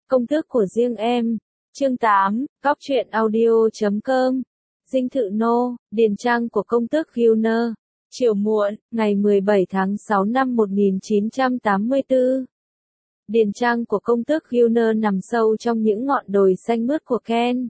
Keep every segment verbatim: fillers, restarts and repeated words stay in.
Công thức của riêng em. Chương tám, Góc truyện audio chấm com. Dinh thự nô, điền trang của công tước Gilner. Chiều muộn, ngày mười bảy tháng sáu năm một nghìn chín trăm tám mươi tư. Điền trang của công tước Gilner nằm sâu trong những ngọn đồi xanh mướt của Kent.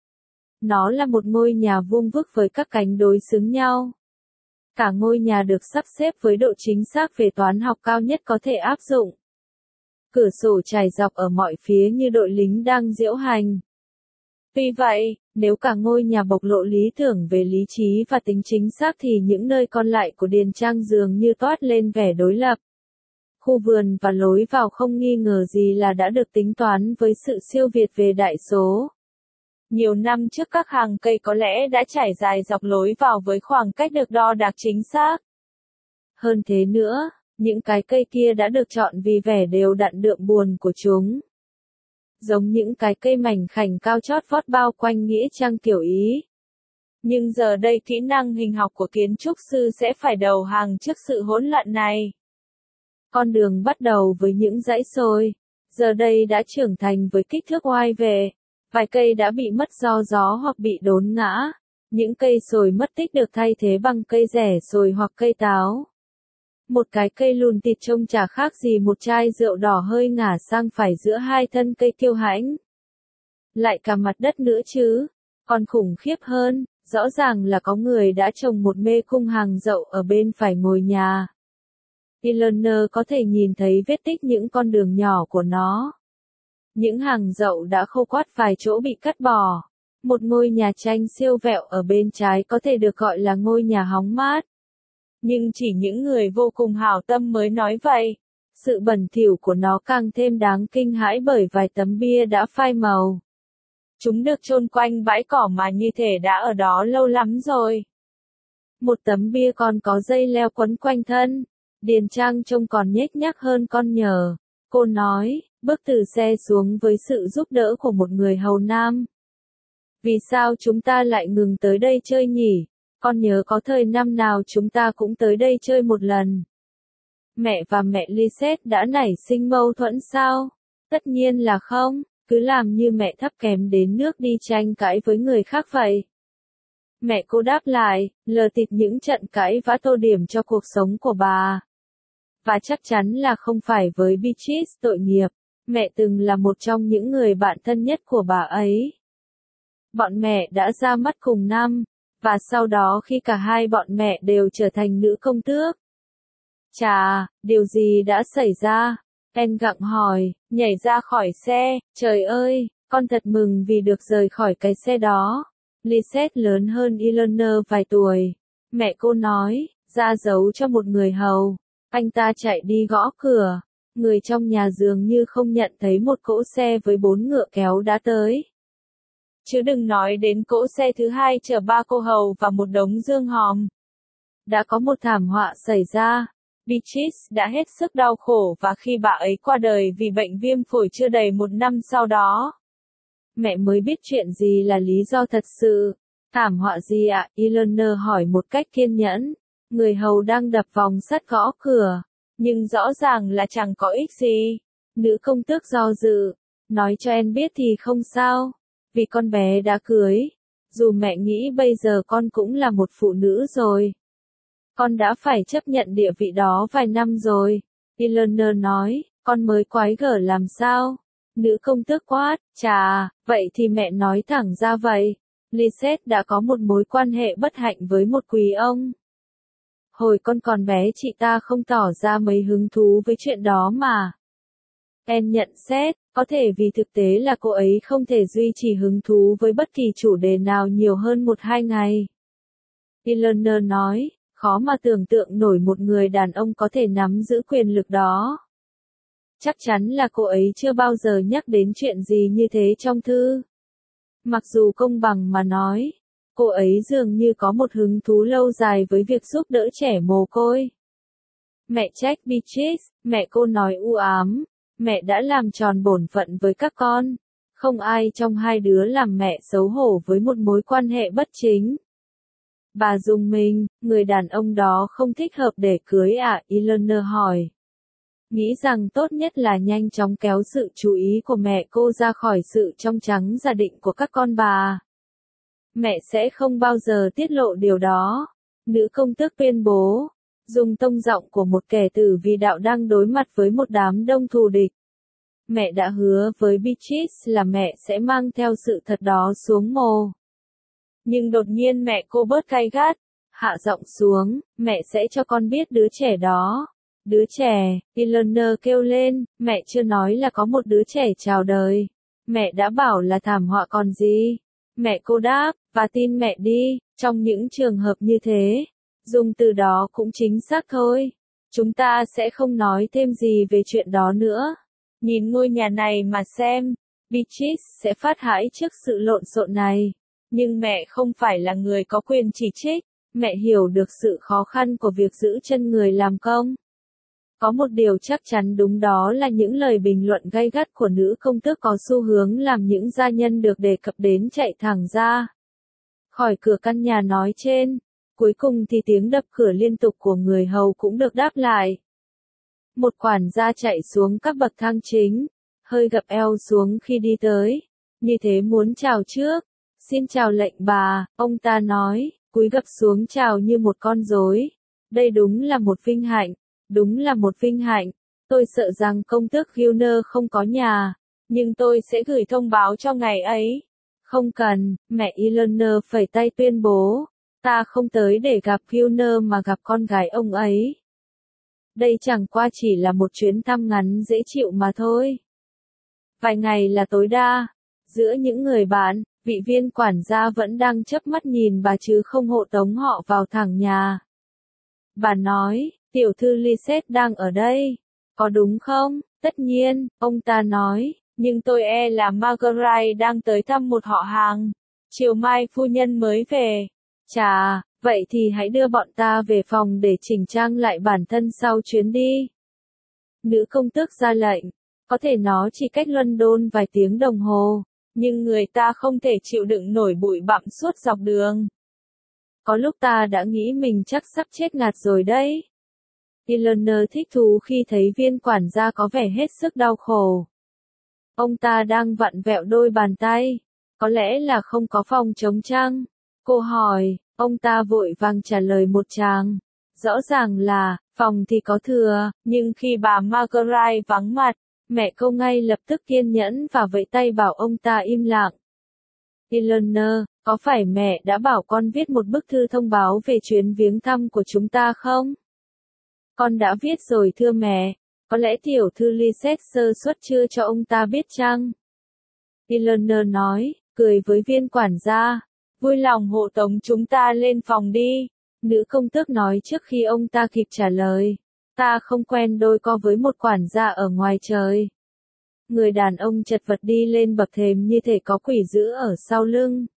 Nó là một ngôi nhà vuông vức với các cánh đối xứng nhau. Cả ngôi nhà được sắp xếp với độ chính xác về toán học cao nhất có thể áp dụng. Cửa sổ trải dọc ở mọi phía như đội lính đang diễu hành. Tuy vậy, nếu cả ngôi nhà bộc lộ lý tưởng về lý trí và tính chính xác thì những nơi còn lại của điền trang dường như toát lên vẻ đối lập. Khu vườn và lối vào không nghi ngờ gì là đã được tính toán với sự siêu việt về đại số. Nhiều năm trước các hàng cây có lẽ đã trải dài dọc lối vào với khoảng cách được đo đạc chính xác. Hơn thế nữa, những cái cây kia đã được chọn vì vẻ đều đặn đượm buồn của chúng. Giống những cái cây mảnh khảnh cao chót vót bao quanh nghĩa trang tiểu Ý. Nhưng giờ đây kỹ năng hình học của kiến trúc sư sẽ phải đầu hàng trước sự hỗn loạn này. Con đường bắt đầu với những dãy xôi, giờ đây đã trưởng thành với kích thước oai vệ. Vài cây đã bị mất do gió hoặc bị đốn ngã. Những cây sồi mất tích được thay thế bằng cây rẻ sồi hoặc cây táo. Một cái cây lùn tịt trông chả khác gì một chai rượu đỏ hơi ngả sang phải giữa hai thân cây kiêu hãnh. Lại cả mặt đất nữa chứ. Còn khủng khiếp hơn, rõ ràng là có người đã trồng một mê cung hàng dậu ở bên phải ngôi nhà. Eleanor có thể nhìn thấy vết tích những con đường nhỏ của nó. Những hàng dậu đã khô quắt vài chỗ bị cắt bỏ. Một ngôi nhà tranh siêu vẹo ở bên trái có thể được gọi là ngôi nhà hóng mát. Nhưng chỉ những người vô cùng hảo tâm mới nói vậy. Sự bẩn thỉu của nó càng thêm đáng kinh hãi bởi vài tấm bia đã phai màu. Chúng được chôn quanh bãi cỏ mà như thể đã ở đó lâu lắm rồi. Một tấm bia còn có dây leo quấn quanh thân. Điền trang trông còn nhếch nhác hơn con nhờ. Cô nói, bước từ xe xuống với sự giúp đỡ của một người hầu nam. Vì sao chúng ta lại ngừng tới đây chơi nhỉ? Con nhớ có thời năm nào chúng ta cũng tới đây chơi một lần. Mẹ và mẹ Lisette đã nảy sinh mâu thuẫn sao? Tất nhiên là không, cứ làm như mẹ thấp kém đến nước đi tranh cãi với người khác vậy. Mẹ cô đáp lại, lờ tịt những trận cãi vã tô điểm cho cuộc sống của bà. Và chắc chắn là không phải với Beatrice tội nghiệp, mẹ từng là một trong những người bạn thân nhất của bà ấy. Bọn mẹ đã ra mắt cùng năm, và sau đó khi cả hai bọn mẹ đều trở thành nữ công tước. Chà, điều gì đã xảy ra? En gặng hỏi, nhảy ra khỏi xe, trời ơi, con thật mừng vì được rời khỏi cái xe đó. Lisette lớn hơn Eleanor vài tuổi. Mẹ cô nói, ra dấu cho một người hầu. Anh ta chạy đi gõ cửa. Người trong nhà dường như không nhận thấy một cỗ xe với bốn ngựa kéo đã tới. Chứ đừng nói đến cỗ xe thứ hai chở ba cô hầu và một đống dương hòm. Đã có một thảm họa xảy ra. Beatrice đã hết sức đau khổ và khi bà ấy qua đời vì bệnh viêm phổi chưa đầy một năm sau đó. Mẹ mới biết chuyện gì là lý do thật sự. Thảm họa gì ạ? Eleanor hỏi một cách kiên nhẫn. Người hầu đang đập vòng sắt gõ cửa. Nhưng rõ ràng là chẳng có ích gì. Nữ công tước do dự. Nói cho em biết thì không sao. Vì con bé đã cưới. Dù mẹ nghĩ bây giờ con cũng là một phụ nữ rồi. Con đã phải chấp nhận địa vị đó vài năm rồi. Eleanor nói, con mới quái gở làm sao? Nữ công tước quát, chà, vậy thì mẹ nói thẳng ra vậy. Lisette đã có một mối quan hệ bất hạnh với một quý ông. Hồi con còn bé chị ta không tỏ ra mấy hứng thú với chuyện đó mà. En nhận xét, có thể vì thực tế là cô ấy không thể duy trì hứng thú với bất kỳ chủ đề nào nhiều hơn một hai ngày. Eleanor nói, khó mà tưởng tượng nổi một người đàn ông có thể nắm giữ quyền lực đó. Chắc chắn là cô ấy chưa bao giờ nhắc đến chuyện gì như thế trong thư. Mặc dù công bằng mà nói, cô ấy dường như có một hứng thú lâu dài với việc giúp đỡ trẻ mồ côi. Mẹ trách Beatrice, mẹ cô nói u ám, mẹ đã làm tròn bổn phận với các con. Không ai trong hai đứa làm mẹ xấu hổ với một mối quan hệ bất chính. Bà rùng mình, người đàn ông đó không thích hợp để cưới à? Eleanor hỏi. nghĩ rằng tốt nhất là nhanh chóng kéo sự chú ý của mẹ cô ra khỏi sự trong trắng giả định của các con bà. Mẹ sẽ không bao giờ tiết lộ điều đó. Nữ công tước tuyên bố, dùng tông giọng của một kẻ tử vì đạo đang đối mặt với một đám đông thù địch. Mẹ đã hứa với Beatrice là mẹ sẽ mang theo sự thật đó xuống mồ. Nhưng đột nhiên mẹ cô bớt gay gắt, hạ giọng xuống, mẹ sẽ cho con biết đứa trẻ đó. Đứa trẻ, Eleanor kêu lên, mẹ chưa nói là có một đứa trẻ chào đời. Mẹ đã bảo là thảm họa còn gì. Mẹ cô đáp, và tin mẹ đi, trong những trường hợp như thế, dùng từ đó cũng chính xác thôi. Chúng ta sẽ không nói thêm gì về chuyện đó nữa. Nhìn ngôi nhà này mà xem, Beatrice sẽ phát hãi trước sự lộn xộn này. Nhưng mẹ không phải là người có quyền chỉ trích, mẹ hiểu được sự khó khăn của việc giữ chân người làm công. Có một điều chắc chắn đúng đó là những lời bình luận gay gắt của nữ công tước có xu hướng làm những gia nhân được đề cập đến chạy thẳng ra khỏi cửa căn nhà nói trên. Cuối cùng thì tiếng đập cửa liên tục của người hầu cũng được đáp lại. Một quản gia chạy xuống các bậc thang chính, hơi gập eo xuống khi đi tới, như thế muốn chào trước. Xin chào lệnh bà, ông ta nói, cúi gập xuống chào như một con rối. Đây đúng là một vinh hạnh, đúng là một vinh hạnh. Tôi sợ rằng công tước Gilner không có nhà, nhưng tôi sẽ gửi thông báo cho ngày ấy. Không cần, mẹ Eleanor phẩy tay tuyên bố, ta không tới để gặp Gilner mà gặp con gái ông ấy. Đây chẳng qua chỉ là một chuyến thăm ngắn dễ chịu mà thôi. Vài ngày là tối đa. Giữa những người bạn, vị viên quản gia vẫn đang chớp mắt nhìn bà chứ không hộ tống họ vào thẳng nhà. Bà nói, tiểu thư Lisette đang ở đây. Có đúng không? Tất nhiên, ông ta nói, nhưng tôi e là Marguerite đang tới thăm một họ hàng. Chiều mai phu nhân mới về. Chà, vậy thì hãy đưa bọn ta về phòng để chỉnh trang lại bản thân sau chuyến đi. Nữ công tước ra lệnh. Có thể nó chỉ cách London vài tiếng đồng hồ, nhưng người ta không thể chịu đựng nổi bụi bặm suốt dọc đường. Có lúc ta đã nghĩ mình chắc sắp chết ngạt rồi đấy. Eleanor thích thú khi thấy viên quản gia có vẻ hết sức đau khổ. Ông ta đang vặn vẹo đôi bàn tay. Có lẽ là không có phòng trống chăng? Cô hỏi, ông ta vội vàng trả lời một tràng. Rõ ràng là, phòng thì có thừa, nhưng khi bà Marguerite vắng mặt, mẹ cô ngay lập tức kiên nhẫn và vẫy tay bảo ông ta im lặng. Eleanor, có phải mẹ đã bảo con viết một bức thư thông báo về chuyến viếng thăm của chúng ta không? Con đã viết rồi thưa mẹ. Có lẽ tiểu thư Lisette sơ suất chưa cho ông ta biết chăng? Eleanor nói, cười với viên quản gia. Vui lòng hộ tống chúng ta lên phòng đi. Nữ công tước nói trước khi ông ta kịp trả lời. Ta không quen đôi co với một quản gia ở ngoài trời. Người đàn ông chật vật đi lên bậc thềm như thể có quỷ dữ ở sau lưng.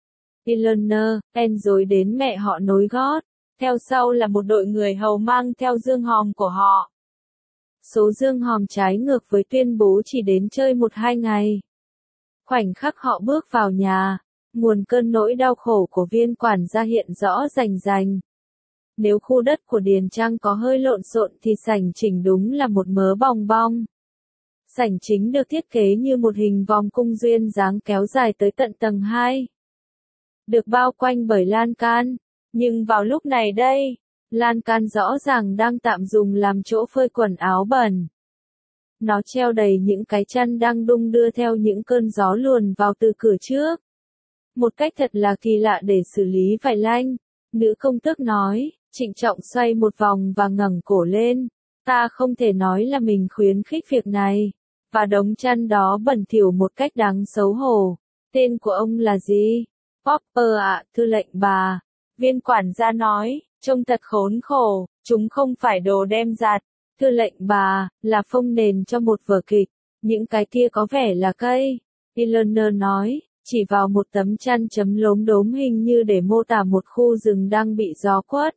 Eleanor, En rồi đến mẹ họ nối gót. Theo sau là một đội người hầu mang theo dương hòm của họ. Số dương hòm trái ngược với tuyên bố chỉ đến chơi một hai ngày. Khoảnh khắc họ bước vào nhà, nguồn cơn nỗi đau khổ của viên quản gia hiện rõ rành rành. Nếu khu đất của Điền Trang có hơi lộn xộn thì sảnh chính đúng là một mớ bong bong. Sảnh chính được thiết kế như một hình vòng cung duyên dáng kéo dài tới tận tầng hai. Được bao quanh bởi lan can. Nhưng vào lúc này đây, lan can rõ ràng đang tạm dùng làm chỗ phơi quần áo bẩn. Nó treo đầy những cái chăn đang đung đưa theo những cơn gió luồn vào từ cửa trước. Một cách thật là kỳ lạ để xử lý vải lanh. Nữ công tước nói, trịnh trọng xoay một vòng và ngẩng cổ lên. Ta không thể nói là mình khuyến khích việc này. Và đống chăn đó bẩn thỉu một cách đáng xấu hổ. Tên của ông là gì? Popper ạ, thưa lệnh bà. Viên quản gia nói, trông thật khốn khổ, chúng không phải đồ đem giặt. Thưa lệnh bà, là phông nền cho một vở kịch. Những cái kia có vẻ là cây. Eleanor nói, chỉ vào một tấm chăn chấm lốm đốm hình như để mô tả một khu rừng đang bị gió quất.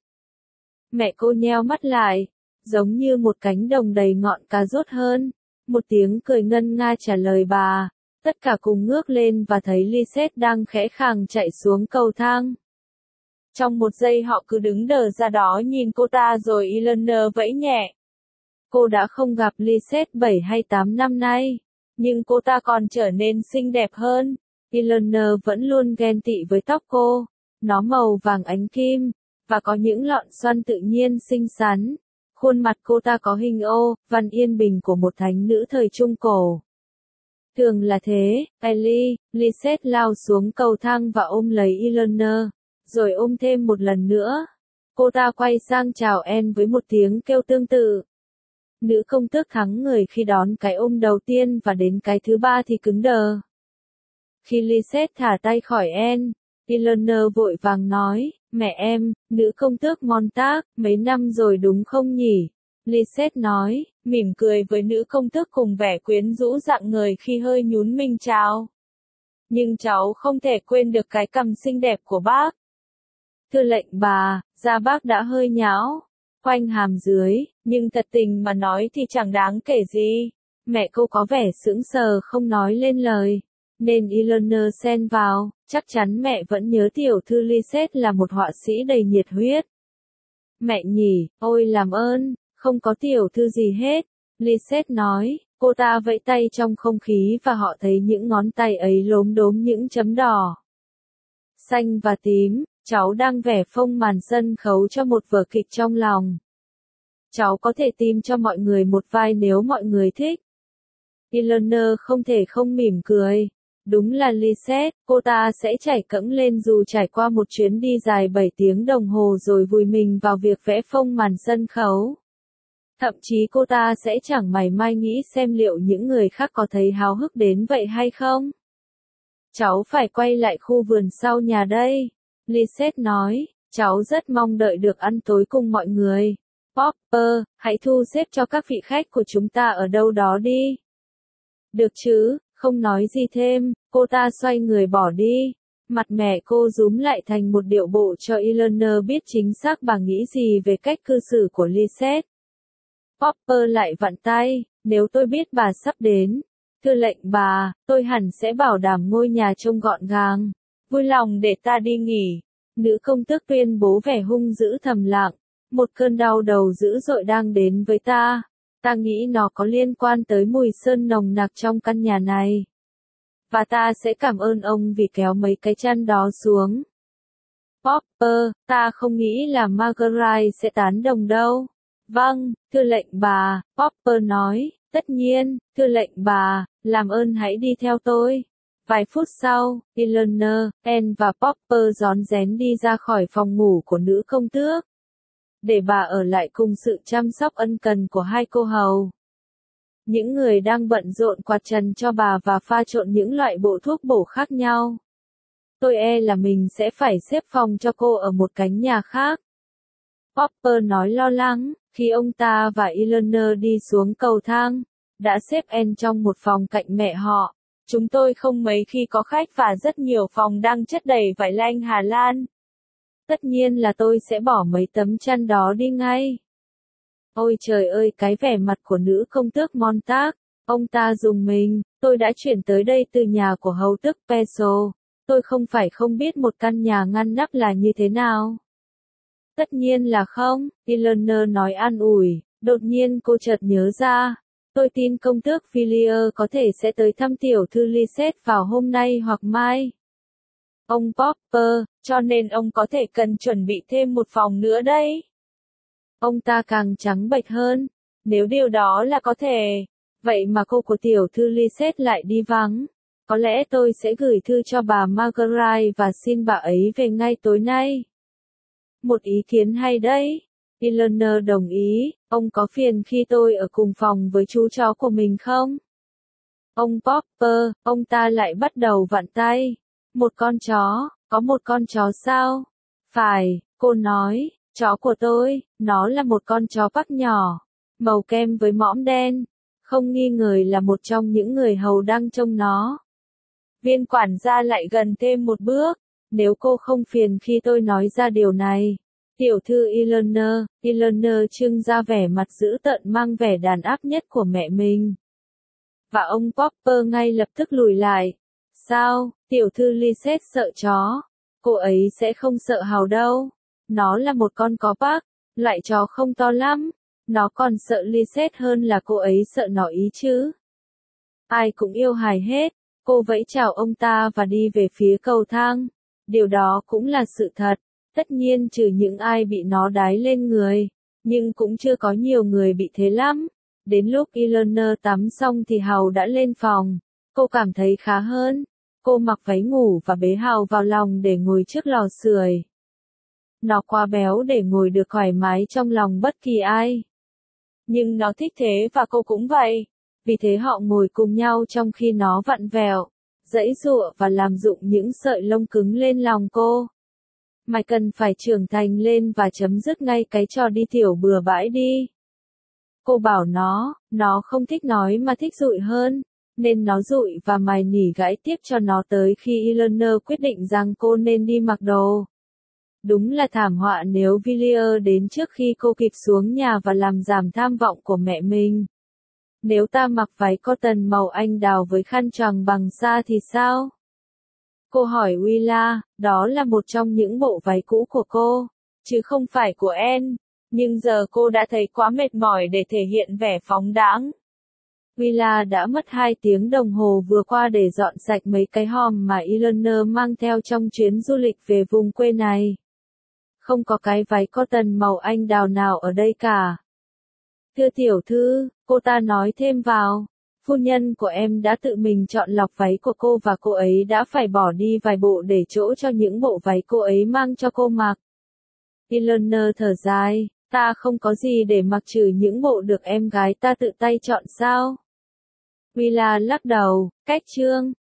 Mẹ cô nheo mắt lại, giống như một cánh đồng đầy ngọn cà rốt hơn. Một tiếng cười ngân nga trả lời bà. Tất cả cùng ngước lên và thấy Lisette đang khẽ khàng chạy xuống cầu thang. Trong một giây họ cứ đứng đờ ra đó nhìn cô ta rồi Eleanor vẫy nhẹ. Cô đã không gặp Lisette bảy hay tám năm nay, nhưng cô ta còn trở nên xinh đẹp hơn. Eleanor vẫn luôn ghen tị với tóc cô, nó màu vàng ánh kim, và có những lọn xoăn tự nhiên xinh xắn. Khuôn mặt cô ta có hình ô, văn yên bình của một thánh nữ thời Trung Cổ. Thường là thế, Ellie, Lisette lao xuống cầu thang và ôm lấy Eleanor, rồi ôm thêm một lần nữa. Cô ta quay sang chào Anne với một tiếng kêu tương tự. Nữ công tước thắng người khi đón cái ôm đầu tiên và đến cái thứ ba thì cứng đờ. Khi Lisette thả tay khỏi Anne, Eleanor vội vàng nói, mẹ em, nữ công tước Montag, mấy năm rồi đúng không nhỉ? Lisette nói, mỉm cười với nữ công tước cùng vẻ quyến rũ rạng ngời khi hơi nhún mình chào. Nhưng cháu không thể quên được cái cằm xinh đẹp của bác. Thưa lệnh bà, da bác đã hơi nhão, khoanh hàm dưới, nhưng thật tình mà nói thì chẳng đáng kể gì. Mẹ cô có vẻ sững sờ không nói lên lời, nên Eleanor xen vào, chắc chắn mẹ vẫn nhớ tiểu thư Lisette là một họa sĩ đầy nhiệt huyết. Mẹ nhỉ, ôi làm ơn, không có tiểu thư gì hết, Lisette nói, cô ta vẫy tay trong không khí và họ thấy những ngón tay ấy lốm đốm những chấm đỏ, xanh và tím. Cháu đang vẽ phông màn sân khấu cho một vở kịch trong lòng. Cháu có thể tìm cho mọi người một vai nếu mọi người thích. Eleanor không thể không mỉm cười. Đúng là Lisette, cô ta sẽ chảy cẫng lên dù trải qua một chuyến đi dài bảy tiếng đồng hồ rồi vùi mình vào việc vẽ phông màn sân khấu. Thậm chí cô ta sẽ chẳng mảy may nghĩ xem liệu những người khác có thấy háo hức đến vậy hay không. Cháu phải quay lại khu vườn sau nhà đây. Lisette nói, cháu rất mong đợi được ăn tối cùng mọi người. Popper, hãy thu xếp cho các vị khách của chúng ta ở đâu đó đi. Được chứ, không nói gì thêm, cô ta xoay người bỏ đi. Mặt mẹ cô rúm lại thành một điệu bộ cho Eleanor biết chính xác bà nghĩ gì về cách cư xử của Lisette. Popper lại vặn tay, nếu tôi biết bà sắp đến. Thưa lệnh bà, tôi hẳn sẽ bảo đảm ngôi nhà trông gọn gàng. Vui lòng để ta đi nghỉ. Nữ công tước tuyên bố vẻ hung dữ thầm lặng. Một cơn đau đầu dữ dội đang đến với ta. Ta nghĩ nó có liên quan tới mùi sơn nồng nặc trong căn nhà này. Và ta sẽ cảm ơn ông vì kéo mấy cái chăn đó xuống. Popper, ta không nghĩ là Marguerite sẽ tán đồng đâu. Vâng, thưa lệnh bà, Popper nói, tất nhiên, thưa lệnh bà, làm ơn hãy đi theo tôi. Vài phút sau, Eleanor, Anne và Popper rón rén đi ra khỏi phòng ngủ của nữ công tước, để bà ở lại cùng sự chăm sóc ân cần của hai cô hầu. Những người đang bận rộn quạt trần cho bà và pha trộn những loại bộ thuốc bổ khác nhau. Tôi e là mình sẽ phải xếp phòng cho cô ở một cánh nhà khác. Popper nói lo lắng, khi ông ta và Eleanor đi xuống cầu thang, đã xếp Anne trong một phòng cạnh mẹ họ. Chúng tôi không mấy khi có khách và rất nhiều phòng đang chất đầy vải lanh Hà Lan. Tất nhiên là tôi sẽ bỏ mấy tấm chăn đó đi ngay. Ôi trời ơi, cái vẻ mặt của nữ công tước Montag, ông ta rùng mình, tôi đã chuyển tới đây từ nhà của hầu tước Peso. Tôi không phải không biết một căn nhà ngăn nắp là như thế nào. Tất nhiên là không, Eleanor nói an ủi, đột nhiên cô chợt nhớ ra. Tôi tin công tước Villiers có thể sẽ tới thăm tiểu thư Lisette vào hôm nay hoặc mai. Ông Popper, cho nên ông có thể cần chuẩn bị thêm một phòng nữa đấy. Ông ta càng trắng bệch hơn. Nếu điều đó là có thể, vậy mà cô của tiểu thư Lisette lại đi vắng. Có lẽ tôi sẽ gửi thư cho bà Marguerite và xin bà ấy về ngay tối nay. Một ý kiến hay đấy. Eleanor đồng ý, ông có phiền khi tôi ở cùng phòng với chú chó của mình không? Ông Popper, ông ta lại bắt đầu vặn tay. Một con chó, có một con chó sao? Phải, cô nói, chó của tôi, nó là một con chó Park nhỏ, màu kem với mõm đen. Không nghi ngờ là một trong những người hầu đang trông nó. Viên quản gia lại gần thêm một bước. Nếu cô không phiền khi tôi nói ra điều này. Tiểu thư Eleanor, Eleanor trưng ra vẻ mặt dữ tợn mang vẻ đàn áp nhất của mẹ mình. Và ông Popper ngay lập tức lùi lại. Sao, tiểu thư Lisette sợ chó? Cô ấy sẽ không sợ hàu đâu. Nó là một con có Park, loại chó không to lắm, Nó còn sợ Lisette hơn là cô ấy sợ nó ý chứ. Ai cũng yêu hài hết. Cô vẫy chào ông ta và đi về phía cầu thang. Điều đó cũng là sự thật. Tất nhiên trừ những ai bị nó đái lên người. Nhưng cũng chưa có nhiều người bị thế lắm. Đến lúc Eleanor tắm xong thì Hào đã lên phòng. Cô cảm thấy khá hơn. Cô mặc váy ngủ và bế Hào vào lòng để ngồi trước lò sưởi. Nó quá béo để ngồi được thoải mái trong lòng bất kỳ ai. Nhưng nó thích thế và cô cũng vậy. Vì thế họ ngồi cùng nhau trong khi nó vặn vẹo, giãy giụa và làm rụng những sợi lông cứng lên lòng cô. Mày cần phải trưởng thành lên và chấm dứt ngay cái trò đi tiểu bừa bãi đi. Cô bảo nó, nó không thích nói mà thích dụi hơn, nên nó dụi và mày nỉ gãi tiếp cho nó tới khi Eleanor quyết định rằng cô nên đi mặc đồ. Đúng là thảm họa nếu Villiers đến trước khi cô kịp xuống nhà và làm giảm tham vọng của mẹ mình. Nếu ta mặc váy cotton màu anh đào với khăn choàng bằng sa thì sao? Cô hỏi Willa, đó là một trong những bộ váy cũ của cô, chứ không phải của Anne, nhưng giờ cô đã thấy quá mệt mỏi để thể hiện vẻ phóng đãng. Willa đã mất hai tiếng đồng hồ vừa qua để dọn sạch mấy cái hòm mà Eleanor mang theo trong chuyến du lịch về vùng quê này. Không có cái váy cotton màu anh đào nào ở đây cả. Thưa tiểu thư, cô ta nói thêm vào, phu nhân của em đã tự mình chọn lọc váy của cô và cô ấy đã phải bỏ đi vài bộ để chỗ cho những bộ váy cô ấy mang cho cô mặc. Eleanor thở dài, ta không có gì để mặc trừ những bộ được em gái ta tự tay chọn sao? Willa lắc đầu, cách chương.